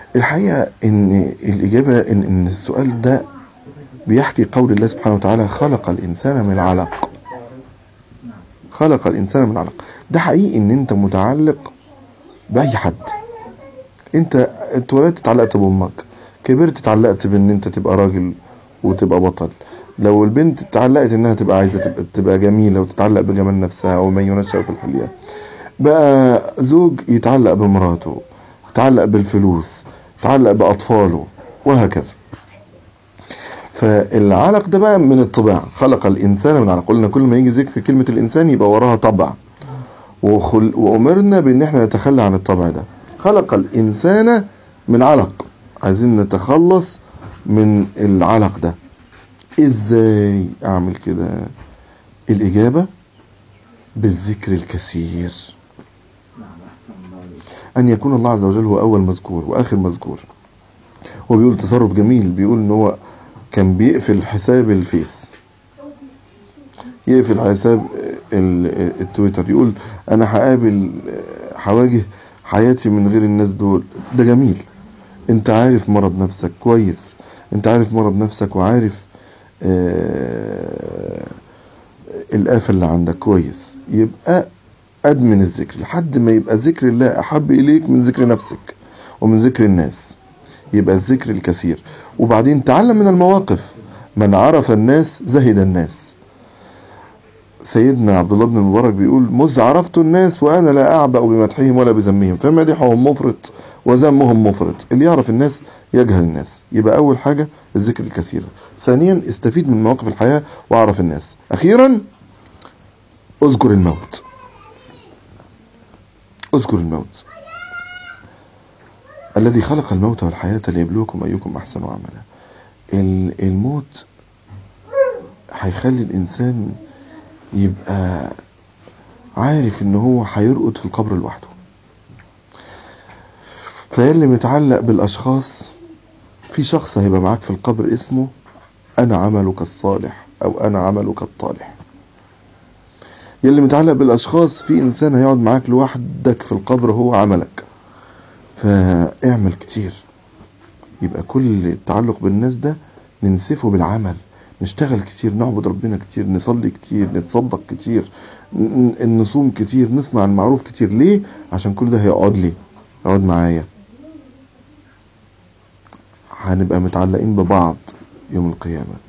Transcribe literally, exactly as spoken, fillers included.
الحقيقة ان الاجابة ان, إن السؤال ده بيحكي قول الله سبحانه وتعالى خلق الانسان من علق. خلق الانسان من علق. ده حقيقي ان انت متعلق باي حد. انت اتولدت اتعلقت بامك، كبرت اتعلقت بان انت تبقى راجل وتبقى بطل. لو البنت اتعلقت انها تبقى عايزة تبقى, تبقى جميلة وتتعلق بجمال نفسها، او من ينشأ في الحلية. بقى زوج يتعلق بمراته، يتعلق بالفلوس، يتعلق بأطفاله، وهكذا. فالعلق ده بقى من الطباع. خلق الإنسان من علق. قلنا كل ما يجي ذكر كلمة الإنسان يبقى وراها طبع، وخل... وأمرنا بأن احنا نتخلى عن الطبع ده. خلق الإنسان من علق. عايزين نتخلص من العلق ده. ازاي اعمل كده؟ الإجابة بالذكر الكثير. أن يكون الله عز وجل هو أول مذكور وآخر مذكور. هو بيقول تصرف جميل، بيقول إن هو كان بيقفل حساب الفيس، يقفل حساب التويتر، يقول أنا هقابل هواجه حياتي من غير الناس دول. ده جميل. أنت عارف مرض نفسك كويس، أنت عارف مرض نفسك وعارف آه الآفة اللي عندك كويس. يبقى أدمن الذكر لحد ما يبقى ذكر الله أحب إليك من ذكر نفسك ومن ذكر الناس. يبقى الذكر الكثير. وبعدين تعلم من المواقف. من عرف الناس زهد الناس. سيدنا عبد الله بن المبارك بيقول مذ عرفت الناس وأنا لا أعبأ بمدحهم ولا بذمهم فمدحهم مفرط وذمهم مفرط. اللي يعرف الناس يجهل الناس. يبقى أول حاجة الذكر الكثير. ثانيا استفيد من مواقف الحياة وأعرف الناس. أخيرا اذكر الموت. اذكر الموت الذي خلق الموت والحياة ليبلوكم أيكم أحسن عملا. الموت هيخلي الإنسان يبقى عارف إن هو هيرقد في القبر لوحده. فيلي متعلق بالأشخاص، في شخص هيبقى معاك في القبر اسمه أنا عملك الصالح أو أنا عملك الطالح. يلي متعلق بالأشخاص، في إنسان هيقعد معاك لوحدك في القبر هو عملك. فاعمل كتير. يبقى كل التعلق بالناس ده ننسفه بالعمل. نشتغل كتير، نعبد ربنا كتير، نصلي كتير، نتصدق كتير، نصوم كتير، نصنع المعروف كتير. ليه؟ عشان كل ده هيقعد لي، يقعد معايا. هنبقى متعلقين ببعض يوم القيامة.